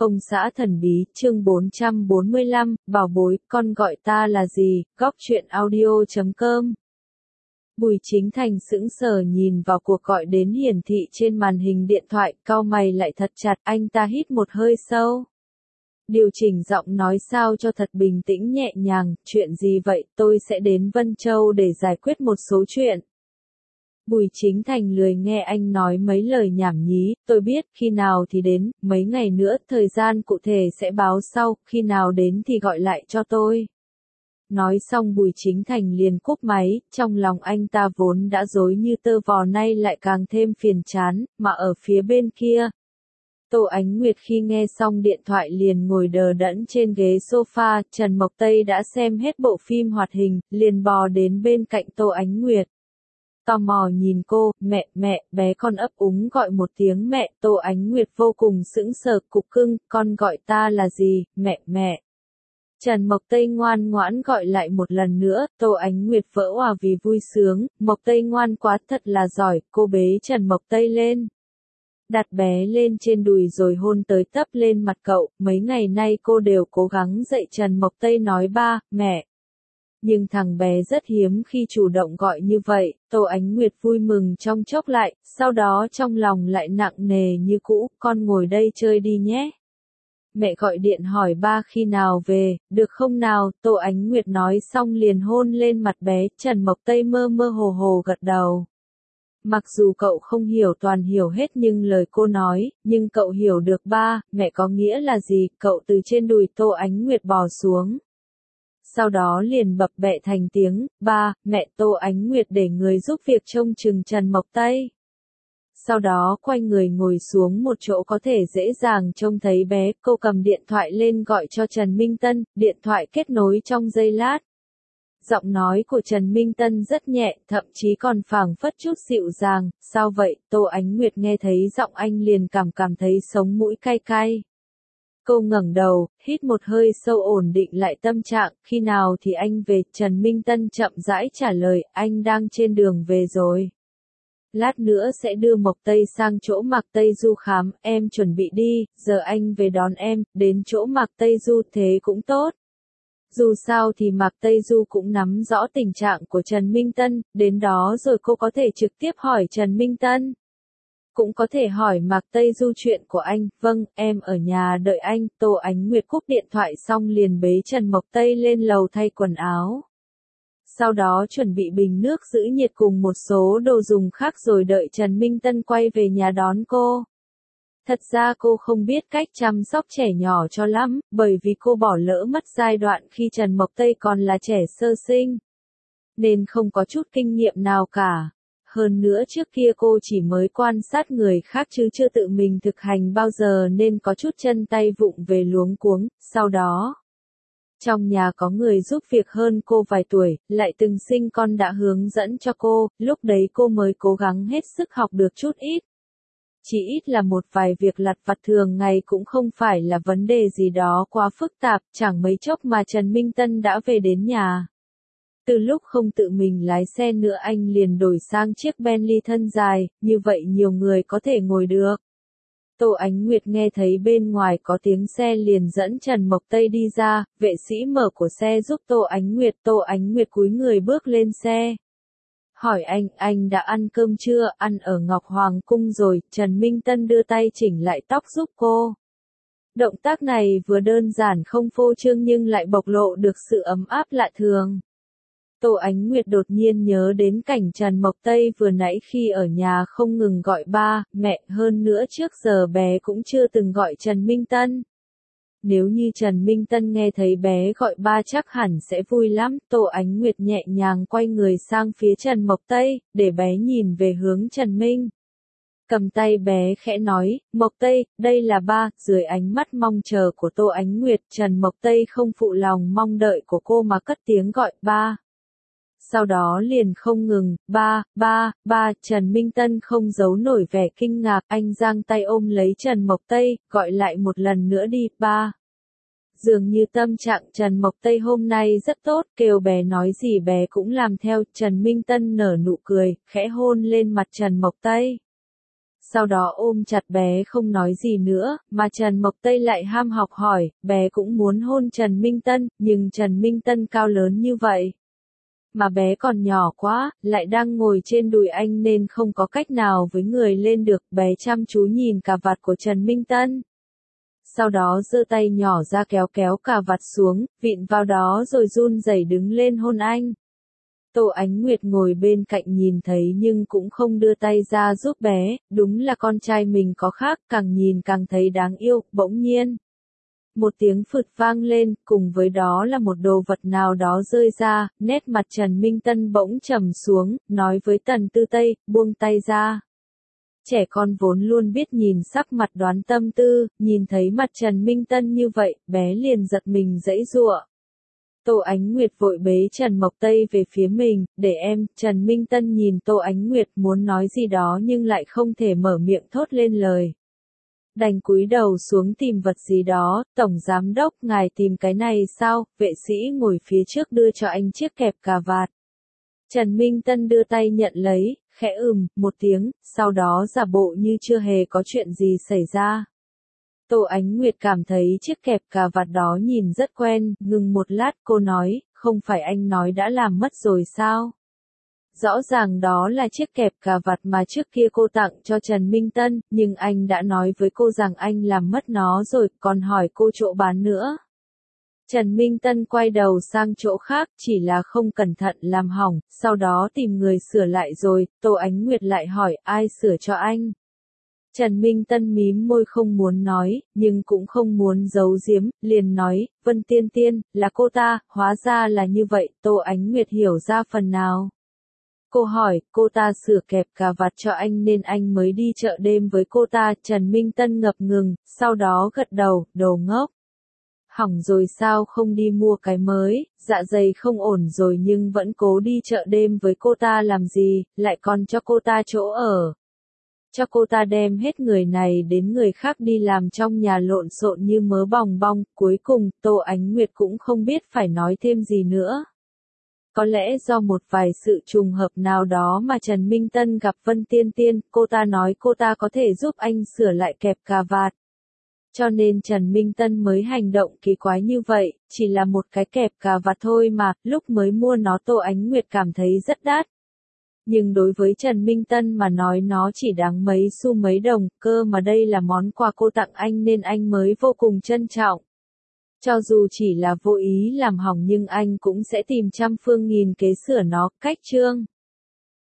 Ông xã thần bí, chương 445, bảo bối, con gọi ta là gì, góc truyện audio.com. Bùi Chính Thành sững sờ nhìn vào cuộc gọi đến hiển thị trên màn hình điện thoại, cau mày lại thật chặt, anh ta hít một hơi sâu. Điều chỉnh giọng nói sao cho thật bình tĩnh nhẹ nhàng, chuyện gì vậy, tôi sẽ đến Vân Châu để giải quyết một số chuyện. Bùi Chính Thành lười nghe anh nói mấy lời nhảm nhí, tôi biết, khi nào thì đến, mấy ngày nữa, thời gian cụ thể sẽ báo sau, khi nào đến thì gọi lại cho tôi. Nói xong Bùi Chính Thành liền cúp máy, trong lòng anh ta vốn đã rối như tơ vò nay lại càng thêm phiền chán, mà ở phía bên kia. Tô Ánh Nguyệt khi nghe xong điện thoại liền ngồi đờ đẫn trên ghế sofa, Trần Mộc Tây đã xem hết bộ phim hoạt hình, liền bò đến bên cạnh Tô Ánh Nguyệt. Tò mò nhìn cô, mẹ, bé con ấp úng gọi một tiếng mẹ, Tô Ánh Nguyệt vô cùng sững sờ, cục cưng, con gọi ta là gì, mẹ. Trần Mộc Tây ngoan ngoãn gọi lại một lần nữa, Tô Ánh Nguyệt vỡ òa vì vui sướng, Mộc Tây ngoan quá thật là giỏi, cô bế Trần Mộc Tây lên. Đặt bé lên trên đùi rồi hôn tới tấp lên mặt cậu, mấy ngày nay cô đều cố gắng dạy Trần Mộc Tây nói ba, mẹ. Nhưng thằng bé rất hiếm khi chủ động gọi như vậy, Tô Ánh Nguyệt vui mừng trong chốc lại, sau đó trong lòng lại nặng nề như cũ, con ngồi đây chơi đi nhé. Mẹ gọi điện hỏi ba khi nào về, được không nào, Tô Ánh Nguyệt nói xong liền hôn lên mặt bé, Trần Mộc Tây mơ mơ hồ gật đầu. Mặc dù cậu không hiểu toàn hiểu hết nhưng lời cô nói, nhưng cậu hiểu được ba, mẹ có nghĩa là gì, cậu từ trên đùi Tô Ánh Nguyệt bò xuống. Sau đó liền bập bẹ thành tiếng, ba, mẹ. Tô Ánh Nguyệt để người giúp việc trông chừng Trần Mộc Tây. Sau đó quay người ngồi xuống một chỗ có thể dễ dàng trông thấy bé, cô cầm điện thoại lên gọi cho Trần Minh Tân, điện thoại kết nối trong giây lát. Giọng nói của Trần Minh Tân rất nhẹ, thậm chí còn phảng phất chút dịu dàng, sao vậy, Tô Ánh Nguyệt nghe thấy giọng anh liền cảm thấy sống mũi cay cay. Cô ngẩng đầu, hít một hơi sâu ổn định lại tâm trạng, khi nào thì anh về, Trần Minh Tân chậm rãi trả lời, anh đang trên đường về rồi. Lát nữa sẽ đưa Mộc Tây sang chỗ Mạc Tây Du khám, em chuẩn bị đi, giờ anh về đón em, đến chỗ Mạc Tây Du thế cũng tốt. Dù sao thì Mạc Tây Du cũng nắm rõ tình trạng của Trần Minh Tân, đến đó rồi cô có thể trực tiếp hỏi Trần Minh Tân. Cũng có thể hỏi Mạc Tây Du chuyện của anh, vâng, em ở nhà đợi anh, Tô Ánh Nguyệt cúp điện thoại xong liền bế Trần Mộc Tây lên lầu thay quần áo. Sau đó chuẩn bị bình nước giữ nhiệt cùng một số đồ dùng khác rồi đợi Trần Minh Tân quay về nhà đón cô. Thật ra cô không biết cách chăm sóc trẻ nhỏ cho lắm, bởi vì cô bỏ lỡ mất giai đoạn khi Trần Mộc Tây còn là trẻ sơ sinh. Nên không có chút kinh nghiệm nào cả. Hơn nữa trước kia cô chỉ mới quan sát người khác chứ chưa tự mình thực hành bao giờ nên có chút chân tay vụng về luống cuống, sau đó. Trong nhà có người giúp việc hơn cô vài tuổi, lại từng sinh con đã hướng dẫn cho cô, lúc đấy cô mới cố gắng hết sức học được chút ít. Chỉ ít là một vài việc lặt vặt thường ngày cũng không phải là vấn đề gì đó quá phức tạp, chẳng mấy chốc mà Trần Minh Tân đã về đến nhà. Từ lúc không tự mình lái xe nữa anh liền đổi sang chiếc Bentley thân dài, như vậy nhiều người có thể ngồi được. Tô Ánh Nguyệt nghe thấy bên ngoài có tiếng xe liền dẫn Trần Mộc Tây đi ra, vệ sĩ mở của xe giúp Tô Ánh Nguyệt cúi người bước lên xe. Hỏi anh đã ăn cơm chưa, ăn ở Ngọc Hoàng Cung rồi, Trần Minh Tân đưa tay chỉnh lại tóc giúp cô. Động tác này vừa đơn giản không phô trương nhưng lại bộc lộ được sự ấm áp lạ thường. Tô Ánh Nguyệt đột nhiên nhớ đến cảnh Trần Mộc Tây vừa nãy khi ở nhà không ngừng gọi ba, mẹ, hơn nữa trước giờ bé cũng chưa từng gọi Trần Minh Tân. Nếu như Trần Minh Tân nghe thấy bé gọi ba chắc hẳn sẽ vui lắm, Tô Ánh Nguyệt nhẹ nhàng quay người sang phía Trần Mộc Tây, để bé nhìn về hướng Trần Minh. Cầm tay bé khẽ nói, Mộc Tây, đây là ba, dưới ánh mắt mong chờ của Tô Ánh Nguyệt, Trần Mộc Tây không phụ lòng mong đợi của cô mà cất tiếng gọi ba. Sau đó liền không ngừng, ba, Trần Minh Tân không giấu nổi vẻ kinh ngạc, anh giang tay ôm lấy Trần Mộc Tây, gọi lại một lần nữa đi, ba. Dường như tâm trạng Trần Mộc Tây hôm nay rất tốt, kêu bé nói gì bé cũng làm theo, Trần Minh Tân nở nụ cười, khẽ hôn lên mặt Trần Mộc Tây. sau đó ôm chặt bé không nói gì nữa, mà Trần Mộc Tây lại ham học hỏi, bé cũng muốn hôn Trần Minh Tân, nhưng Trần Minh Tân cao lớn như vậy. Mà bé còn nhỏ quá, lại đang ngồi trên đùi anh nên không có cách nào với người lên được, bé chăm chú nhìn cà vạt của Trần Minh Tân. Sau đó giơ tay nhỏ ra kéo kéo cà vạt xuống, vịn vào đó rồi run rẩy đứng lên hôn anh. Tô Ánh Nguyệt ngồi bên cạnh nhìn thấy nhưng cũng không đưa tay ra giúp bé, đúng là con trai mình có khác, càng nhìn càng thấy đáng yêu, bỗng nhiên. Một tiếng phụt vang lên, cùng với đó là một đồ vật nào đó rơi ra, nét mặt Trần Minh Tân bỗng trầm xuống, nói với Tần Tư Tây, buông tay ra. Trẻ con vốn luôn biết nhìn sắc mặt đoán tâm tư, nhìn thấy mặt Trần Minh Tân như vậy, bé liền giật mình giãy giụa. Tô Ánh Nguyệt vội bế Trần Mộc Tây về phía mình, để em, Trần Minh Tân nhìn Tô Ánh Nguyệt muốn nói gì đó nhưng lại không thể mở miệng thốt lên lời. Đành cúi đầu xuống tìm vật gì đó, Tổng Giám Đốc ngài tìm cái này sao, vệ sĩ ngồi phía trước đưa cho anh chiếc kẹp cà vạt. Trần Minh Tân đưa tay nhận lấy, khẽ một tiếng, sau đó giả bộ như chưa hề có chuyện gì xảy ra. Tô Ánh Nguyệt cảm thấy chiếc kẹp cà vạt đó nhìn rất quen, ngừng một lát cô nói, không phải anh nói đã làm mất rồi sao? Rõ ràng đó là chiếc kẹp cà vạt mà trước kia cô tặng cho Trần Minh Tân, nhưng anh đã nói với cô rằng anh làm mất nó rồi, còn hỏi cô chỗ bán nữa. Trần Minh Tân quay đầu sang chỗ khác, chỉ là không cẩn thận làm hỏng, sau đó tìm người sửa lại rồi, Tô Ánh Nguyệt lại hỏi ai sửa cho anh. Trần Minh Tân mím môi không muốn nói, nhưng cũng không muốn giấu giếm, liền nói, Vân Tiên Tiên, là cô ta, hóa ra là như vậy, Tô Ánh Nguyệt hiểu ra phần nào. Cô hỏi, cô ta sửa kẹp cà vạt cho anh nên anh mới đi chợ đêm với cô ta, Trần Minh Tân ngập ngừng, sau đó gật đầu, đồ ngốc. Hỏng rồi sao không đi mua cái mới, dạ dày không ổn rồi nhưng vẫn cố đi chợ đêm với cô ta làm gì, lại còn cho cô ta chỗ ở. Cho cô ta đem hết người này đến người khác đi làm trong nhà lộn xộn như mớ bòng bong, cuối cùng, Tô Ánh Nguyệt cũng không biết phải nói thêm gì nữa. Có lẽ do một vài sự trùng hợp nào đó mà Trần Minh Tân gặp Vân Tiên Tiên, cô ta nói cô ta có thể giúp anh sửa lại kẹp cà vạt. Cho nên Trần Minh Tân mới hành động kỳ quái như vậy, chỉ là một cái kẹp cà vạt thôi mà, lúc mới mua nó Tô Ánh Nguyệt cảm thấy rất đắt. Nhưng đối với Trần Minh Tân mà nói nó chỉ đáng mấy xu mấy đồng, cơ mà đây là món quà cô tặng anh nên anh mới vô cùng trân trọng. Cho dù chỉ là vô ý làm hỏng nhưng anh cũng sẽ tìm trăm phương nghìn kế sửa nó, cách chương.